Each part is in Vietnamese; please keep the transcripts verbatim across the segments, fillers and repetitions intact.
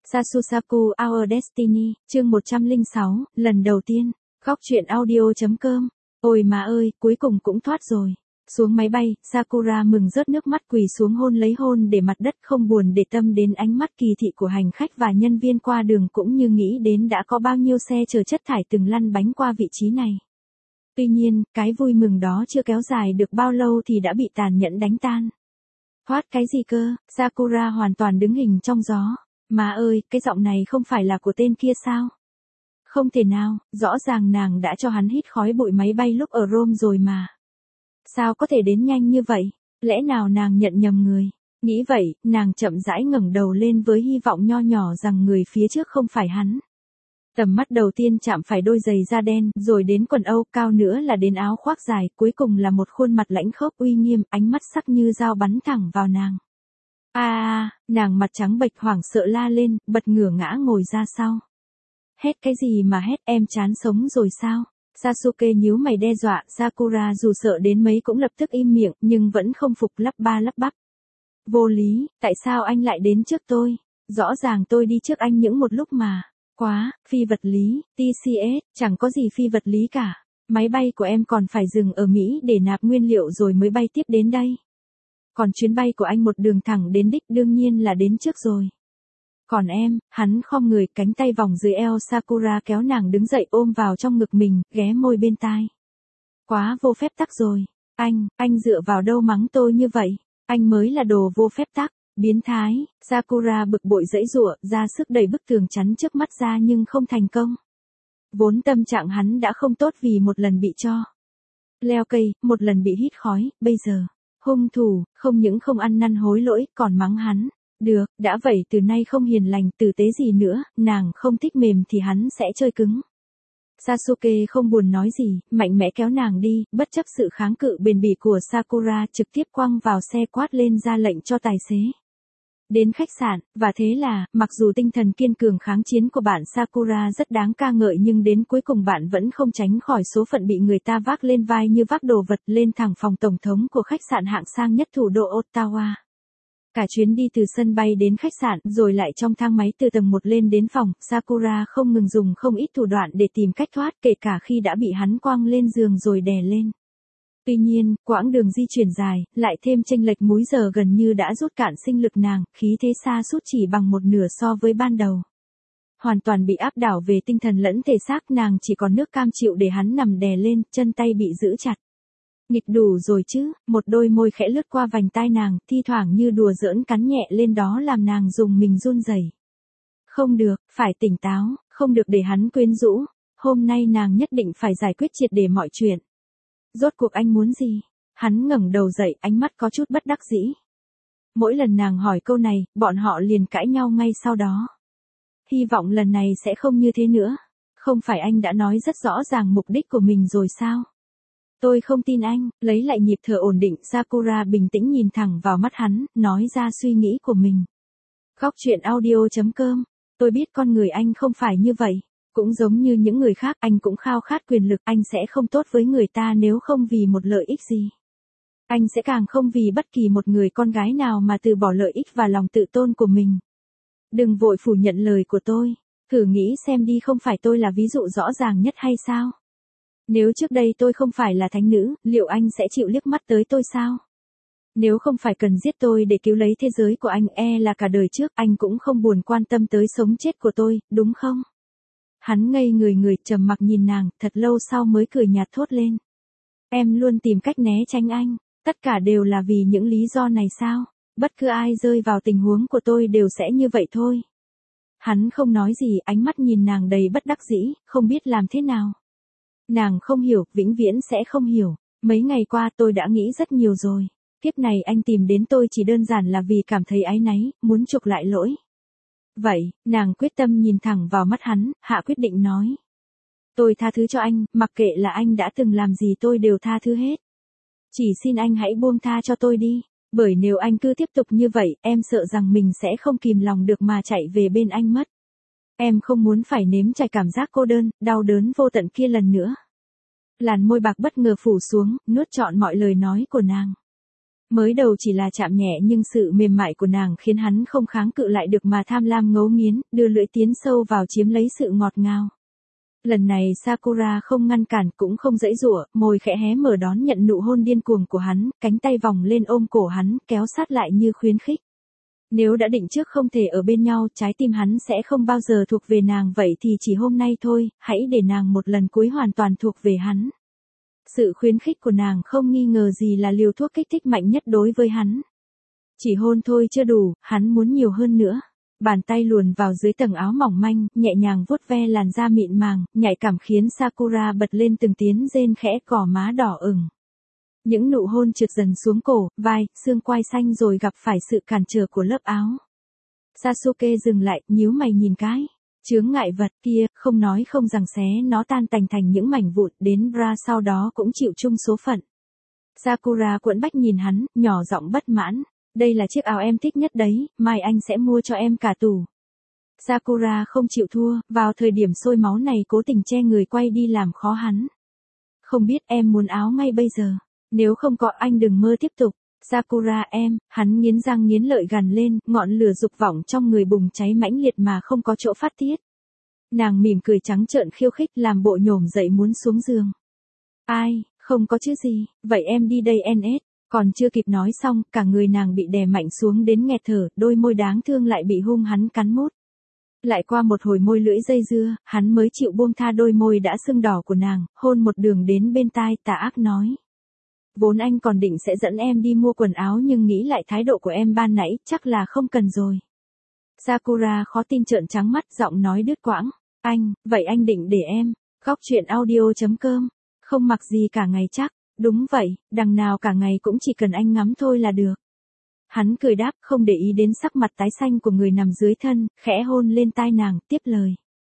Sasusaku Our Destiny, chương một trăm lẻ sáu, lần đầu tiên. Góc truyện audio.com. Ôi má ơi, cuối cùng cũng thoát rồi. Xuống máy bay, Sakura mừng rớt nước mắt quỳ xuống hôn lấy hôn để mặt đất, không buồn để tâm đến ánh mắt kỳ thị của hành khách và nhân viên qua đường, cũng như nghĩ đến đã có bao nhiêu xe chở chất thải từng lăn bánh qua vị trí này. Tuy nhiên, cái vui mừng đó chưa kéo dài được bao lâu thì đã bị tàn nhẫn đánh tan. Thoát cái gì cơ? Sakura hoàn toàn đứng hình trong gió. Má ơi, cái giọng này không phải là của tên kia sao? Không thể nào, rõ ràng nàng đã cho hắn hít khói bụi máy bay lúc ở Rome rồi mà. Sao có thể đến nhanh như vậy? Lẽ nào nàng nhận nhầm người? Nghĩ vậy, nàng chậm rãi ngẩng đầu lên với hy vọng nho nhỏ rằng người phía trước không phải hắn. Tầm mắt đầu tiên chạm phải đôi giày da đen, rồi đến quần âu, cao nữa là đến áo khoác dài, cuối cùng là một khuôn mặt lãnh khốc uy nghiêm, ánh mắt sắc như dao bắn thẳng vào nàng. A à, nàng mặt trắng bệch hoảng sợ la lên, bật ngửa ngã ngồi ra sau. Hét cái gì mà hét, em chán sống rồi sao? Sasuke nhíu mày đe dọa, Sakura dù sợ đến mấy cũng lập tức im miệng, nhưng vẫn không phục, lắp ba lắp bắp. Vô lý, tại sao anh lại đến trước tôi? Rõ ràng tôi đi trước anh những một lúc mà. Quá, phi vật lý, tê xê ét, chẳng có gì phi vật lý cả. Máy bay của em còn phải dừng ở Mỹ để nạp nguyên liệu rồi mới bay tiếp đến đây. Còn chuyến bay của anh một đường thẳng đến đích, đương nhiên là đến trước rồi. Còn em, hắn khom người, cánh tay vòng dưới eo Sakura kéo nàng đứng dậy ôm vào trong ngực mình, ghé môi bên tai. Quá vô phép tắc rồi. Anh, anh dựa vào đâu mắng tôi như vậy? Anh mới là đồ vô phép tắc, biến thái. Sakura bực bội giãy giụa, ra sức đẩy bức tường chắn trước mắt ra nhưng không thành công. Vốn tâm trạng hắn đã không tốt vì một lần bị cho leo cây, một lần bị hít khói, bây giờ hung thủ, không những không ăn năn hối lỗi, còn mắng hắn. Được, đã vậy từ nay không hiền lành, tử tế gì nữa, nàng không thích mềm thì hắn sẽ chơi cứng. Sasuke không buồn nói gì, mạnh mẽ kéo nàng đi, bất chấp sự kháng cự bền bỉ của Sakura, trực tiếp quăng vào xe, quát lên ra lệnh cho tài xế. Đến khách sạn, và thế là, mặc dù tinh thần kiên cường kháng chiến của bạn Sakura rất đáng ca ngợi, nhưng đến cuối cùng bạn vẫn không tránh khỏi số phận bị người ta vác lên vai như vác đồ vật, lên thẳng phòng tổng thống của khách sạn hạng sang nhất thủ đô Ottawa. Cả chuyến đi từ sân bay đến khách sạn, rồi lại trong thang máy từ tầng một lên đến phòng, Sakura không ngừng dùng không ít thủ đoạn để tìm cách thoát, kể cả khi đã bị hắn quăng lên giường rồi đè lên. Tuy nhiên, quãng đường di chuyển dài, lại thêm chênh lệch múi giờ gần như đã rút cạn sinh lực nàng, khí thế sa sút chỉ bằng một nửa so với ban đầu. Hoàn toàn bị áp đảo về tinh thần lẫn thể xác, nàng chỉ còn nước cam chịu để hắn nằm đè lên, chân tay bị giữ chặt. Nghịch đủ rồi chứ, một đôi môi khẽ lướt qua vành tai nàng, thi thoảng như đùa giỡn cắn nhẹ lên đó làm nàng dùng mình run rẩy. Không được, phải tỉnh táo, không được để hắn quyến rũ, hôm nay nàng nhất định phải giải quyết triệt để mọi chuyện. Rốt cuộc anh muốn gì? Hắn ngẩng đầu dậy, ánh mắt có chút bất đắc dĩ. Mỗi lần nàng hỏi câu này, bọn họ liền cãi nhau ngay sau đó. Hy vọng lần này sẽ không như thế nữa. Không phải anh đã nói rất rõ ràng mục đích của mình rồi sao? Tôi không tin anh. Lấy lại nhịp thở ổn định, Sakura bình tĩnh nhìn thẳng vào mắt hắn, nói ra suy nghĩ của mình. Góc truyện audio.com. Tôi biết con người anh không phải như vậy. Cũng giống như những người khác, anh cũng khao khát quyền lực, anh sẽ không tốt với người ta nếu không vì một lợi ích gì. Anh sẽ càng không vì bất kỳ một người con gái nào mà từ bỏ lợi ích và lòng tự tôn của mình. Đừng vội phủ nhận lời của tôi. Thử nghĩ xem đi, không phải tôi là ví dụ rõ ràng nhất hay sao? Nếu trước đây tôi không phải là thánh nữ, liệu anh sẽ chịu liếc mắt tới tôi sao? Nếu không phải cần giết tôi để cứu lấy thế giới của anh, e là cả đời trước anh cũng không buồn quan tâm tới sống chết của tôi, đúng không? Hắn ngây người người, trầm mặc nhìn nàng, thật lâu sau mới cười nhạt thốt lên. Em luôn tìm cách né tránh anh, tất cả đều là vì những lý do này sao? Bất cứ ai rơi vào tình huống của tôi đều sẽ như vậy thôi. Hắn không nói gì, ánh mắt nhìn nàng đầy bất đắc dĩ, không biết làm thế nào. Nàng không hiểu, vĩnh viễn sẽ không hiểu. Mấy ngày qua tôi đã nghĩ rất nhiều rồi. Kiếp này anh tìm đến tôi chỉ đơn giản là vì cảm thấy áy náy, muốn chuộc lại lỗi. Vậy, nàng quyết tâm nhìn thẳng vào mắt hắn, hạ quyết định nói. Tôi tha thứ cho anh, mặc kệ là anh đã từng làm gì tôi đều tha thứ hết. Chỉ xin anh hãy buông tha cho tôi đi, bởi nếu anh cứ tiếp tục như vậy, em sợ rằng mình sẽ không kìm lòng được mà chạy về bên anh mất. Em không muốn phải nếm trải cảm giác cô đơn, đau đớn vô tận kia lần nữa. Làn môi bạc bất ngờ phủ xuống, nuốt trọn mọi lời nói của nàng. Mới đầu chỉ là chạm nhẹ nhưng sự mềm mại của nàng khiến hắn không kháng cự lại được mà tham lam ngấu nghiến, đưa lưỡi tiến sâu vào chiếm lấy sự ngọt ngào. Lần này Sakura không ngăn cản cũng không giãy giụa, môi khẽ hé mở đón nhận nụ hôn điên cuồng của hắn, cánh tay vòng lên ôm cổ hắn, kéo sát lại như khuyến khích. Nếu đã định trước không thể ở bên nhau, trái tim hắn sẽ không bao giờ thuộc về nàng, vậy thì chỉ hôm nay thôi, hãy để nàng một lần cuối hoàn toàn thuộc về hắn. Sự khuyến khích của nàng không nghi ngờ gì là liều thuốc kích thích mạnh nhất đối với hắn. Chỉ hôn thôi chưa đủ, hắn muốn nhiều hơn nữa. Bàn tay luồn vào dưới tầng áo mỏng manh, nhẹ nhàng vuốt ve làn da mịn màng, nhạy cảm khiến Sakura bật lên từng tiếng rên khẽ, cỏ má đỏ ửng. Những nụ hôn trượt dần xuống cổ, vai, xương quai xanh rồi gặp phải sự cản trở của lớp áo. Sasuke dừng lại, nhíu mày nhìn cái chướng ngại vật kia, không nói không rằng xé nó tan tành thành những mảnh vụn, đến bra sau đó cũng chịu chung số phận. Sakura cuộn bách nhìn hắn, nhỏ giọng bất mãn. Đây là chiếc áo em thích nhất đấy, mai anh sẽ mua cho em cả tủ. Sakura không chịu thua, vào thời điểm sôi máu này cố tình che người quay đi làm khó hắn. Không biết em muốn áo ngay bây giờ. Nếu không có anh đừng mơ tiếp tục. Sakura em, hắn nghiến răng nghiến lợi gằn lên, ngọn lửa dục vọng trong người bùng cháy mãnh liệt mà không có chỗ phát tiết. Nàng mỉm cười trắng trợn khiêu khích làm bộ nhổm dậy muốn xuống giường. Ai, không có chứ gì, vậy em đi đây en ét. Còn chưa kịp nói xong, cả người nàng bị đè mạnh xuống đến nghẹt thở, đôi môi đáng thương lại bị hung hắn cắn mút. Lại qua một hồi môi lưỡi dây dưa, hắn mới chịu buông tha đôi môi đã sưng đỏ của nàng, hôn một đường đến bên tai, tà ác nói. Vốn anh còn định sẽ dẫn em đi mua quần áo nhưng nghĩ lại thái độ của em ban nãy, chắc là không cần rồi. Sakura khó tin trợn trắng mắt, giọng nói đứt quãng. Anh, vậy anh định để em, góc truyện audio chấm com, không mặc gì cả ngày chắc. Đúng vậy, đằng nào cả ngày cũng chỉ cần anh ngắm thôi là được. Hắn cười đáp, không để ý đến sắc mặt tái xanh của người nằm dưới thân, khẽ hôn lên tai nàng, tiếp lời.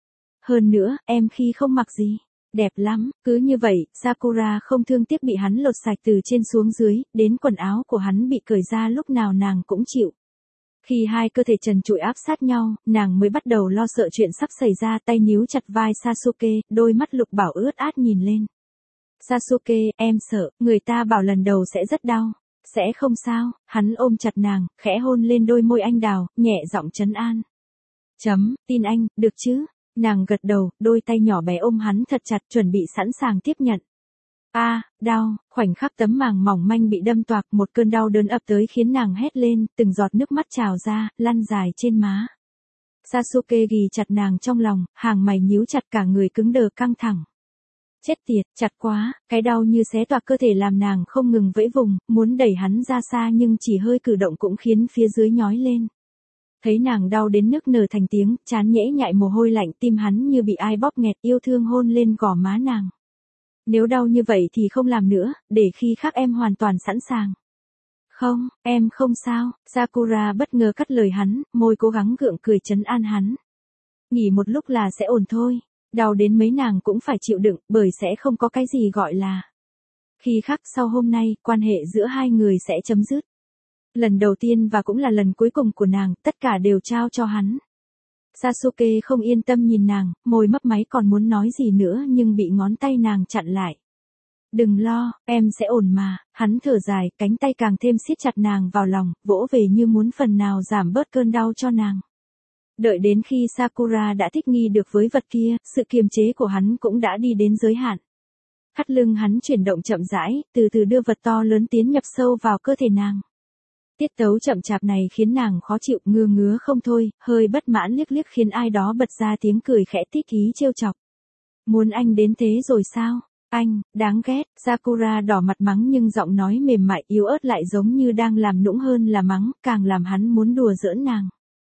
Hơn nữa, em khi không mặc gì, đẹp lắm, cứ như vậy, Sakura không thương tiếc bị hắn lột sạch từ trên xuống dưới, đến quần áo của hắn bị cởi ra lúc nào nàng cũng chịu. Khi hai cơ thể trần trụi áp sát nhau, nàng mới bắt đầu lo sợ chuyện sắp xảy ra, tay níu chặt vai Sasuke, đôi mắt lục bảo ướt át nhìn lên. Sasuke, em sợ, người ta bảo lần đầu sẽ rất đau. Sẽ không sao, hắn ôm chặt nàng, khẽ hôn lên đôi môi anh đào, nhẹ giọng trấn an. Chấm, tin anh, được chứ? Nàng gật đầu, đôi tay nhỏ bé ôm hắn thật chặt, chuẩn bị sẵn sàng tiếp nhận. A, à, đau, khoảnh khắc tấm màng mỏng manh bị đâm toạc, một cơn đau đớn ập tới khiến nàng hét lên, từng giọt nước mắt trào ra, lăn dài trên má. Sasuke ghì chặt nàng trong lòng, hàng mày nhíu chặt, cả người cứng đờ căng thẳng. Chết tiệt, chặt quá, cái đau như xé toạc cơ thể làm nàng không ngừng vẫy vùng, muốn đẩy hắn ra xa nhưng chỉ hơi cử động cũng khiến phía dưới nhói lên. Thấy nàng đau đến nức nở thành tiếng, trán nhễ nhại mồ hôi lạnh, tim hắn như bị ai bóp nghẹt, yêu thương hôn lên gò má nàng. Nếu đau như vậy thì không làm nữa, để khi khác em hoàn toàn sẵn sàng. Không, em không sao, Sakura bất ngờ cắt lời hắn, môi cố gắng gượng cười trấn an hắn. Nghỉ một lúc là sẽ ổn thôi. Đau đến mấy nàng cũng phải chịu đựng, bởi sẽ không có cái gì gọi là. Khi khắc sau hôm nay, quan hệ giữa hai người sẽ chấm dứt. Lần đầu tiên và cũng là lần cuối cùng của nàng, tất cả đều trao cho hắn. Sasuke không yên tâm nhìn nàng, môi mấp máy còn muốn nói gì nữa nhưng bị ngón tay nàng chặn lại. Đừng lo, em sẽ ổn mà, hắn thở dài, cánh tay càng thêm siết chặt nàng vào lòng, vỗ về như muốn phần nào giảm bớt cơn đau cho nàng. Đợi đến khi Sakura đã thích nghi được với vật kia, sự kiềm chế của hắn cũng đã đi đến giới hạn. Thắt lưng hắn chuyển động chậm rãi, từ từ đưa vật to lớn tiến nhập sâu vào cơ thể nàng. Tiết tấu chậm chạp này khiến nàng khó chịu, ngứa ngứa không thôi, hơi bất mãn liếc liếc khiến ai đó bật ra tiếng cười khẽ thích ý trêu chọc. Muốn anh đến thế rồi sao? Anh, đáng ghét, Sakura đỏ mặt mắng nhưng giọng nói mềm mại yếu ớt lại giống như đang làm nũng hơn là mắng, càng làm hắn muốn đùa giỡn nàng.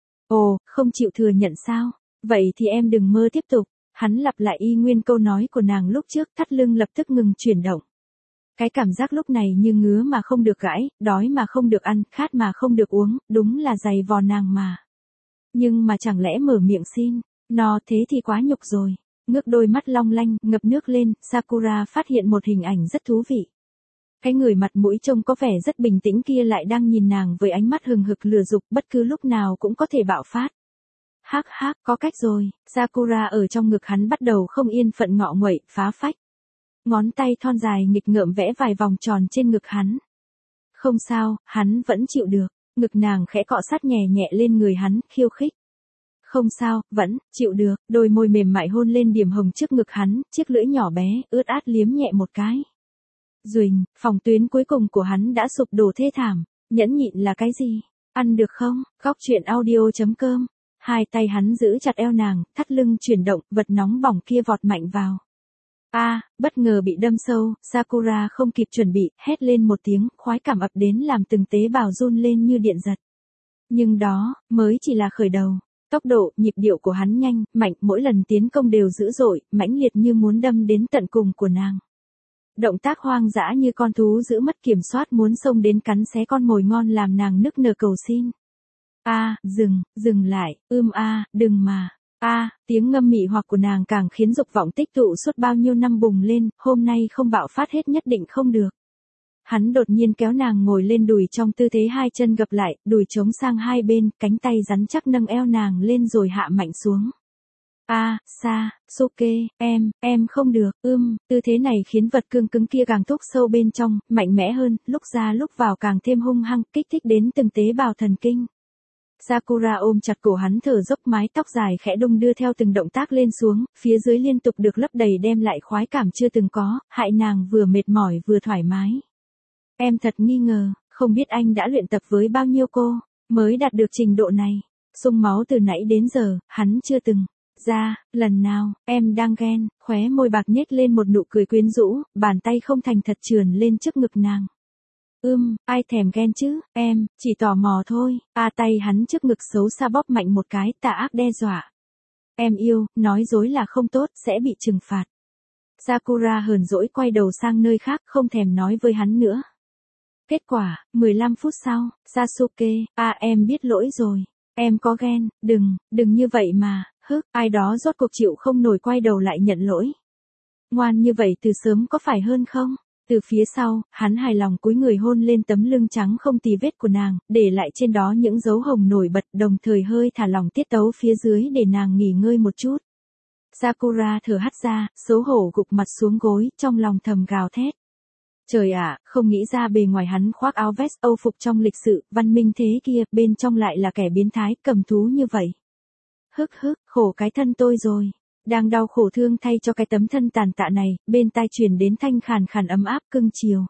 Ồ, không chịu thừa nhận sao? Vậy thì em đừng mơ tiếp tục. Hắn lặp lại y nguyên câu nói của nàng lúc trước, thắt lưng lập tức ngừng chuyển động. Cái cảm giác lúc này như ngứa mà không được gãi, đói mà không được ăn, khát mà không được uống, đúng là dày vò nàng mà. Nhưng mà chẳng lẽ mở miệng xin, no thế thì quá nhục rồi. Ngước đôi mắt long lanh, ngập nước lên, Sakura phát hiện một hình ảnh rất thú vị. Cái người mặt mũi trông có vẻ rất bình tĩnh kia lại đang nhìn nàng với ánh mắt hừng hực lửa dục, bất cứ lúc nào cũng có thể bạo phát. Hắc hắc, có cách rồi, Sakura ở trong ngực hắn bắt đầu không yên phận ngọ nguậy, phá phách. Ngón tay thon dài nghịch ngợm vẽ vài vòng tròn trên ngực hắn. Không sao, hắn vẫn chịu được. Ngực nàng khẽ cọ sát nhẹ nhẹ lên người hắn, khiêu khích. Không sao, vẫn, chịu được, đôi môi mềm mại hôn lên điểm hồng trước ngực hắn, chiếc lưỡi nhỏ bé, ướt át liếm nhẹ một cái. Duỳnh, phòng tuyến cuối cùng của hắn đã sụp đổ thê thảm, nhẫn nhịn là cái gì? Ăn được không? Góc truyện audio.com. Hai tay hắn giữ chặt eo nàng, thắt lưng chuyển động, vật nóng bỏng kia vọt mạnh vào. A, à, bất ngờ bị đâm sâu, Sakura không kịp chuẩn bị, hét lên một tiếng, khoái cảm ập đến làm từng tế bào run lên như điện giật. Nhưng đó, mới chỉ là khởi đầu. Tốc độ, nhịp điệu của hắn nhanh, mạnh, mỗi lần tiến công đều dữ dội, mãnh liệt như muốn đâm đến tận cùng của nàng. Động tác hoang dã như con thú giữ mất kiểm soát muốn xông đến cắn xé con mồi ngon làm nàng nức nở cầu xin. A, à, dừng, dừng lại, ưm a, à, đừng mà. A, à, tiếng ngâm mị hoặc của nàng càng khiến dục vọng tích tụ suốt bao nhiêu năm bùng lên, hôm nay không bạo phát hết nhất định không được. Hắn đột nhiên kéo nàng ngồi lên đùi trong tư thế hai chân gập lại, đùi chống sang hai bên, cánh tay rắn chắc nâng eo nàng lên rồi hạ mạnh xuống. A, à, Sa, Suke, em, em không được, ưm, tư thế này khiến vật cương cứng kia càng thúc sâu bên trong, mạnh mẽ hơn, lúc ra lúc vào càng thêm hung hăng, kích thích đến từng tế bào thần kinh. Sakura ôm chặt cổ hắn thở dốc, mái tóc dài khẽ đung đưa theo từng động tác lên xuống, phía dưới liên tục được lấp đầy đem lại khoái cảm chưa từng có, hại nàng vừa mệt mỏi vừa thoải mái. Em thật nghi ngờ, không biết anh đã luyện tập với bao nhiêu cô, mới đạt được trình độ này. Sung máu từ nãy đến giờ, hắn chưa từng. Ra, lần nào, em đang ghen, khóe môi bạc nhếch lên một nụ cười quyến rũ, bàn tay không thành thật trườn lên trước ngực nàng. Ưm, ai thèm ghen chứ, em, chỉ tò mò thôi. A à, tay hắn trước ngực xấu xa bóp mạnh một cái, tà ác đe dọa. Em yêu, nói dối là không tốt, sẽ bị trừng phạt. Sakura hờn dỗi quay đầu sang nơi khác, không thèm nói với hắn nữa. Kết quả, mười lăm phút sau, Sasuke, a à, em biết lỗi rồi. Em có ghen, đừng, đừng như vậy mà, hức, ai đó rốt cuộc chịu không nổi quay đầu lại nhận lỗi. Ngoan như vậy từ sớm có phải hơn không? Từ phía sau, hắn hài lòng cúi người hôn lên tấm lưng trắng không tì vết của nàng, để lại trên đó những dấu hồng nổi bật, đồng thời hơi thả lỏng tiết tấu phía dưới để nàng nghỉ ngơi một chút. Sakura thở hắt ra, xấu hổ gục mặt xuống gối, trong lòng thầm gào thét. Trời ạ, à, không nghĩ ra bề ngoài hắn khoác áo vest Âu phục trong lịch sự, văn minh thế kia, bên trong lại là kẻ biến thái, cầm thú như vậy. Hức hức, khổ cái thân tôi rồi. Đang đau khổ thương thay cho cái tấm thân tàn tạ này, bên tai truyền đến thanh khàn khàn ấm áp cưng chiều.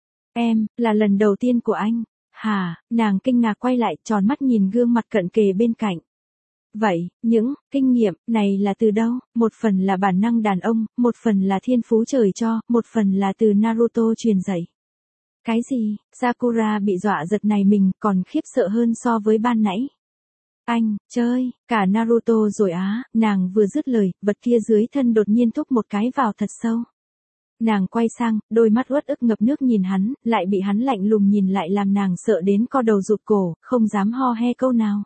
Em, là lần đầu tiên của anh. Hả, nàng kinh ngạc quay lại, tròn mắt nhìn gương mặt cận kề bên cạnh. Vậy, những kinh nghiệm này là từ đâu? Một phần là bản năng đàn ông, một phần là thiên phú trời cho, một phần là từ Naruto truyền dạy. Cái gì? Sakura bị dọa giật này mình còn khiếp sợ hơn so với ban nãy. Anh, chơi, cả Naruto rồi á, nàng vừa dứt lời, vật kia dưới thân đột nhiên thúc một cái vào thật sâu. Nàng quay sang, đôi mắt uất ức ngập nước nhìn hắn, lại bị hắn lạnh lùng nhìn lại làm nàng sợ đến co đầu rụt cổ, không dám ho he câu nào.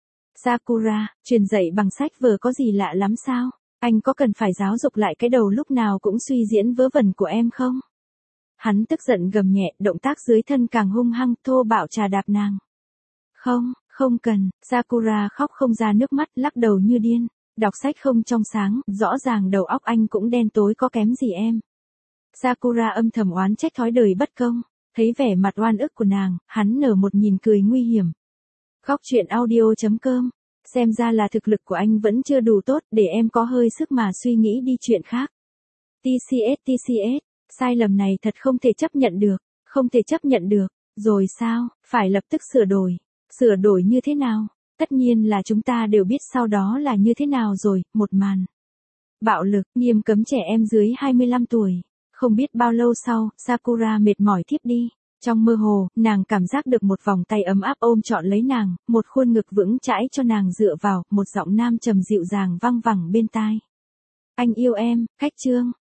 Sakura, truyền dạy bằng sách vở có gì lạ lắm sao? Anh có cần phải giáo dục lại cái đầu lúc nào cũng suy diễn vớ vẩn của em không? Hắn tức giận gầm nhẹ, động tác dưới thân càng hung hăng, thô bạo trà đạp nàng. Không, không cần, Sakura khóc không ra nước mắt, lắc đầu như điên. Đọc sách không trong sáng, rõ ràng đầu óc anh cũng đen tối có kém gì em. Sakura âm thầm oán trách thói đời bất công, thấy vẻ mặt oan ức của nàng, hắn nở một nhìn cười nguy hiểm. Góc truyện audio.com, xem ra là thực lực của anh vẫn chưa đủ tốt để em có hơi sức mà suy nghĩ đi chuyện khác. tê xê ét tê xê ét, sai lầm này thật không thể chấp nhận được, không thể chấp nhận được, rồi sao, phải lập tức sửa đổi, sửa đổi như thế nào, tất nhiên là chúng ta đều biết sau đó là như thế nào rồi, một màn. Bạo lực, nghiêm cấm trẻ em dưới hai mươi lăm tuổi, không biết bao lâu sau, Sakura mệt mỏi thiếp đi. Trong mơ hồ, nàng cảm giác được một vòng tay ấm áp ôm trọn lấy nàng, một khuôn ngực vững chãi cho nàng dựa vào, một giọng nam trầm dịu dàng vang vẳng bên tai. Anh yêu em, Khách Trương.